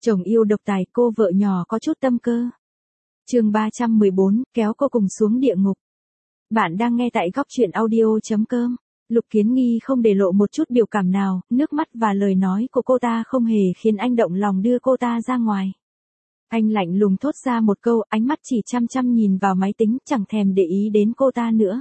Chồng yêu độc tài, cô vợ nhỏ có chút tâm cơ. Chương 314, kéo cô cùng xuống địa ngục. Bạn đang nghe tại góc truyện audio.com. Lục Kiến Nghi không để lộ một chút biểu cảm nào, nước mắt và lời nói của cô ta không hề khiến anh động lòng đưa cô ta ra ngoài. Anh lạnh lùng thốt ra một câu, ánh mắt chỉ chăm chăm nhìn vào máy tính, chẳng thèm để ý đến cô ta nữa.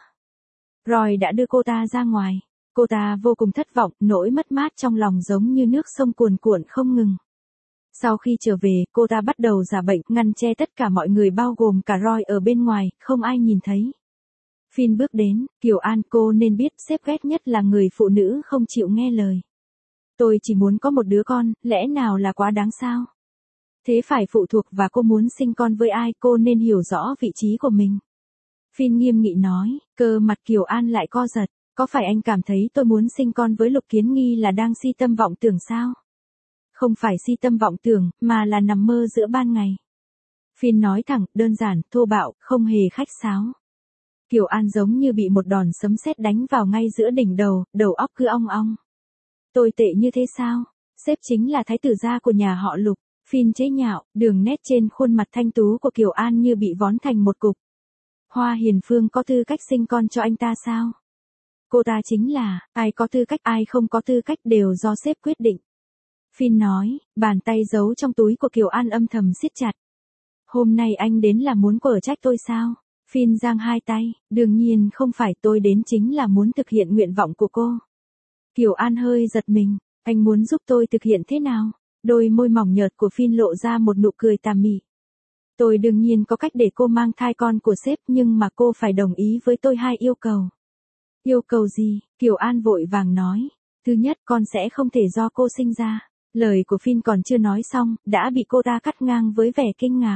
Roy đã đưa cô ta ra ngoài. Cô ta vô cùng thất vọng, nỗi mất mát trong lòng giống như nước sông cuồn cuộn không ngừng. Sau khi trở về, cô ta bắt đầu giả bệnh, ngăn che tất cả mọi người bao gồm cả Roy ở bên ngoài, không ai nhìn thấy. Finn bước đến, Kiều An, cô nên biết sếp ghét nhất là người phụ nữ không chịu nghe lời. Tôi chỉ muốn có một đứa con, lẽ nào là quá đáng sao? Thế phải phụ thuộc và cô muốn sinh con với ai, cô nên hiểu rõ vị trí của mình. Finn nghiêm nghị nói, cơ mặt Kiều An lại co giật, có phải anh cảm thấy tôi muốn sinh con với Lục Kiến Nghi là đang si tâm vọng tưởng sao? Không phải si tâm vọng tưởng, mà là nằm mơ giữa ban ngày. Finn nói thẳng, đơn giản, thô bạo, không hề khách sáo. Kiều An giống như bị một đòn sấm sét đánh vào ngay giữa đỉnh đầu, đầu óc cứ ong ong. Tôi tệ như thế sao? Sếp chính là thái tử gia của nhà họ Lục. Finn chế nhạo, đường nét trên khuôn mặt thanh tú của Kiều An như bị vón thành một cục. Hoa Hiền Phương có tư cách sinh con cho anh ta sao? Cô ta chính là, ai có tư cách ai không có tư cách đều do sếp quyết định. Finn nói, bàn tay giấu trong túi của Kiều An âm thầm siết chặt. Hôm nay anh đến là muốn quở trách tôi sao? Finn giang hai tay, đương nhiên không phải, tôi đến chính là muốn thực hiện nguyện vọng của cô. Kiều An hơi giật mình, anh muốn giúp tôi thực hiện thế nào? Đôi môi mỏng nhợt của Finn lộ ra một nụ cười tà mị. Tôi đương nhiên có cách để cô mang thai con của sếp, nhưng mà cô phải đồng ý với tôi 2 yêu cầu. Yêu cầu gì? Kiều An vội vàng nói. Thứ nhất, con sẽ không thể do cô sinh ra. Lời của Finn còn chưa nói xong, đã bị cô ta cắt ngang với vẻ kinh ngạc.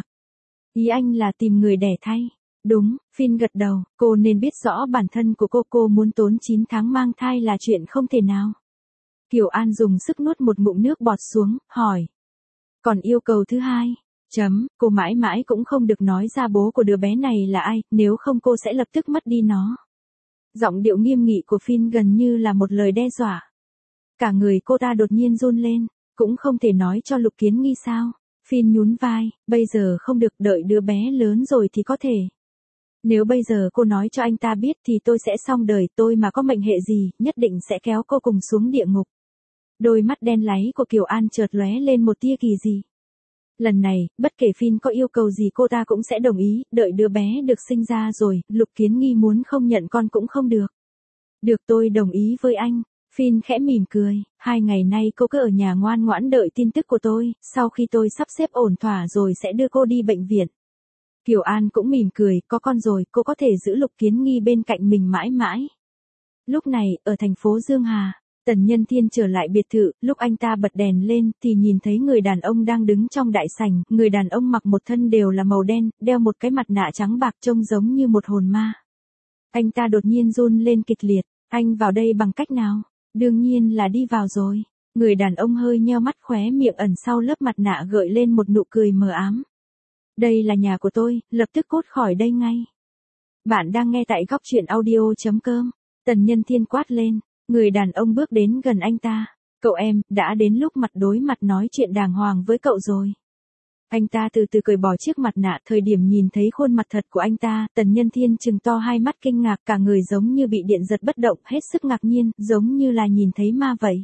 Ý anh là tìm người đẻ thay. Đúng, Finn gật đầu, cô nên biết rõ bản thân của cô muốn tốn 9 tháng mang thai là chuyện không thể nào. Kiều An dùng sức nuốt một ngụm nước bọt xuống, hỏi. Còn yêu cầu thứ hai? Cô mãi mãi cũng không được nói ra bố của đứa bé này là ai, nếu không cô sẽ lập tức mất đi nó. Giọng điệu nghiêm nghị của Finn gần như là một lời đe dọa. Cả người cô ta đột nhiên run lên, cũng không thể nói cho Lục Kiến Nghi sao? Finn nhún vai, bây giờ không được, đợi đứa bé lớn rồi thì có thể. Nếu bây giờ cô nói cho anh ta biết thì tôi sẽ xong đời, tôi mà có mệnh hệ gì, nhất định sẽ kéo cô cùng xuống địa ngục. Đôi mắt đen láy của Kiều An chợt lóe lên một tia kỳ dị. Lần này, bất kể Finn có yêu cầu gì cô ta cũng sẽ đồng ý, đợi đứa bé được sinh ra rồi, Lục Kiến Nghi muốn không nhận con cũng không được. Được, tôi đồng ý với anh. Finn khẽ mỉm cười, 2 ngày nay cô cứ ở nhà ngoan ngoãn đợi tin tức của tôi, sau khi tôi sắp xếp ổn thỏa rồi sẽ đưa cô đi bệnh viện. Kiều An cũng mỉm cười, có con rồi, cô có thể giữ Lục Kiến Nghi bên cạnh mình mãi mãi. Lúc này, ở thành phố Dương Hà, Tần Nhân Thiên trở lại biệt thự, lúc anh ta bật đèn lên thì nhìn thấy người đàn ông đang đứng trong đại sảnh, người đàn ông mặc một thân đều là màu đen, đeo một cái mặt nạ trắng bạc trông giống như một hồn ma. Anh ta đột nhiên run lên kịch liệt, anh vào đây bằng cách nào? Đương nhiên là đi vào rồi. Người đàn ông hơi nheo mắt, khóe miệng ẩn sau lớp mặt nạ gợi lên một nụ cười mờ ám. Đây là nhà của tôi, lập tức cút khỏi đây ngay. Bạn đang nghe tại góc truyện audio.com. Tần Nhân Thiên quát lên, người đàn ông bước đến gần anh ta. Cậu em, đã đến lúc mặt đối mặt nói chuyện đàng hoàng với cậu rồi. Anh ta từ từ cởi bỏ chiếc mặt nạ, thời điểm nhìn thấy khuôn mặt thật của anh ta, Tần Nhân Thiên trừng to hai mắt kinh ngạc, cả người giống như bị điện giật bất động, hết sức ngạc nhiên, giống như là nhìn thấy ma vậy.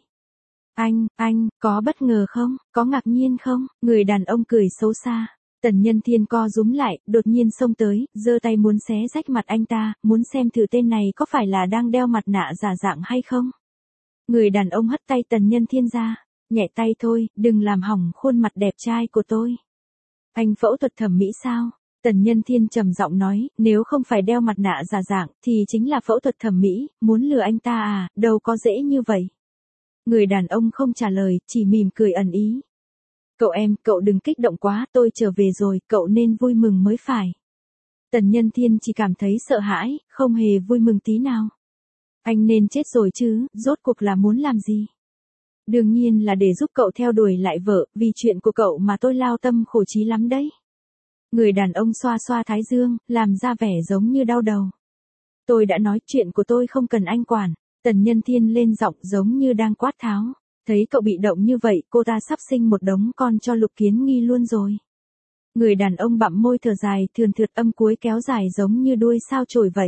Anh, có bất ngờ không, có ngạc nhiên không? Người đàn ông cười xấu xa. Tần Nhân Thiên co rúm lại, đột nhiên xông tới, giơ tay muốn xé rách mặt anh ta, muốn xem thử tên này có phải là đang đeo mặt nạ giả dạng hay không. Người đàn ông hất tay Tần Nhân Thiên ra, nhẹ tay thôi, đừng làm hỏng khuôn mặt đẹp trai của tôi. Anh phẫu thuật thẩm mỹ sao? Tần Nhân Thiên trầm giọng nói, nếu không phải đeo mặt nạ giả dạng, thì chính là phẫu thuật thẩm mỹ, muốn lừa anh ta à, đâu có dễ như vậy. Người đàn ông không trả lời, chỉ mỉm cười ẩn ý. Cậu em, cậu đừng kích động quá, tôi trở về rồi, cậu nên vui mừng mới phải. Tần Nhân Thiên chỉ cảm thấy sợ hãi, không hề vui mừng tí nào. Anh nên chết rồi chứ, rốt cuộc là muốn làm gì? Đương nhiên là để giúp cậu theo đuổi lại vợ, vì chuyện của cậu mà tôi lao tâm khổ trí lắm đấy. Người đàn ông xoa xoa thái dương, làm ra vẻ giống như đau đầu. Tôi đã nói chuyện của tôi không cần anh quản. Tần Nhân Thiên lên giọng giống như đang quát tháo. Thấy cậu bị động như vậy, cô ta sắp sinh một đống con cho Lục Kiến Nghi luôn rồi. Người đàn ông bặm môi thở dài, thườn thượt âm cuối kéo dài giống như đuôi sao chổi vậy.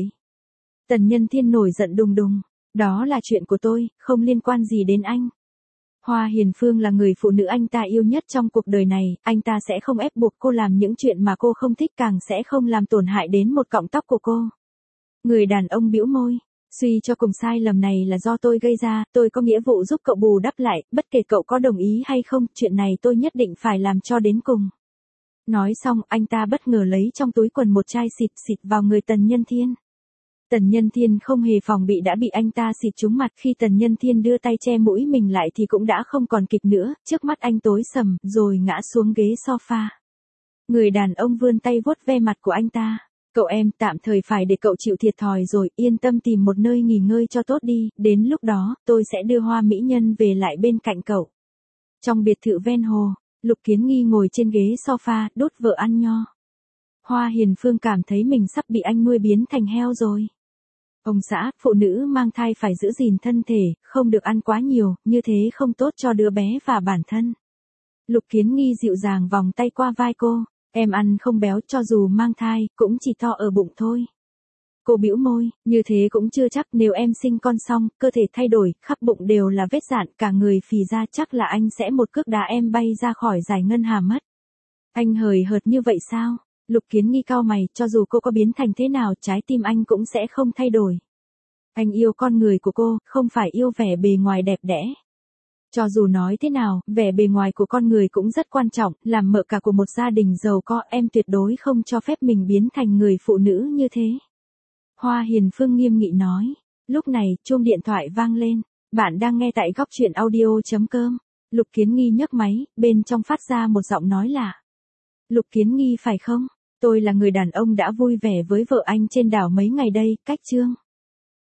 Tần Nhân Thiên nổi giận đùng đùng. Đó là chuyện của tôi, không liên quan gì đến anh. Hoa Hiền Phương là người phụ nữ anh ta yêu nhất trong cuộc đời này, anh ta sẽ không ép buộc cô làm những chuyện mà cô không thích, càng sẽ không làm tổn hại đến một cọng tóc của cô. Người đàn ông bĩu môi. Suy cho cùng sai lầm này là do tôi gây ra, tôi có nghĩa vụ giúp cậu bù đắp lại, bất kể cậu có đồng ý hay không, chuyện này tôi nhất định phải làm cho đến cùng. Nói xong, anh ta bất ngờ lấy trong túi quần một chai xịt xịt vào người Tần Nhân Thiên. Tần Nhân Thiên không hề phòng bị đã bị anh ta xịt trúng mặt, khi Tần Nhân Thiên đưa tay che mũi mình lại thì cũng đã không còn kịp nữa, trước mắt anh tối sầm, rồi ngã xuống ghế sofa. Người đàn ông vươn tay vuốt ve mặt của anh ta. Cậu em, tạm thời phải để cậu chịu thiệt thòi rồi, yên tâm tìm một nơi nghỉ ngơi cho tốt đi, đến lúc đó, tôi sẽ đưa Hoa mỹ nhân về lại bên cạnh cậu. Trong biệt thự ven hồ, Lục Kiến Nghi ngồi trên ghế sofa, đốt vợ ăn nho. Hoa Hiền Phương cảm thấy mình sắp bị anh nuôi biến thành heo rồi. Ông xã, phụ nữ mang thai phải giữ gìn thân thể, không được ăn quá nhiều, như thế không tốt cho đứa bé và bản thân. Lục Kiến Nghi dịu dàng vòng tay qua vai cô. Em ăn không béo, cho dù mang thai, cũng chỉ to ở bụng thôi. Cô bĩu môi, như thế cũng chưa chắc, nếu em sinh con xong, cơ thể thay đổi, khắp bụng đều là vết dạn, cả người phì ra, chắc là anh sẽ một cước đá em bay ra khỏi giải ngân hà mất. Anh hời hợt như vậy sao? Lục Kiến Nghi cau mày, cho dù cô có biến thành thế nào, trái tim anh cũng sẽ không thay đổi. Anh yêu con người của cô, không phải yêu vẻ bề ngoài đẹp đẽ. Cho dù nói thế nào, vẻ bề ngoài của con người cũng rất quan trọng, làm mợ cả của một gia đình giàu có, em tuyệt đối không cho phép mình biến thành người phụ nữ như thế. Hoa Hiền Phương nghiêm nghị nói. Lúc này, chuông điện thoại vang lên. Bạn đang nghe tại góc truyện audio.com. Lục Kiến Nghi nhấc máy, bên trong phát ra một giọng nói lạ. Lục Kiến Nghi phải không? Tôi là người đàn ông đã vui vẻ với vợ anh trên đảo mấy ngày đây, cách Trương.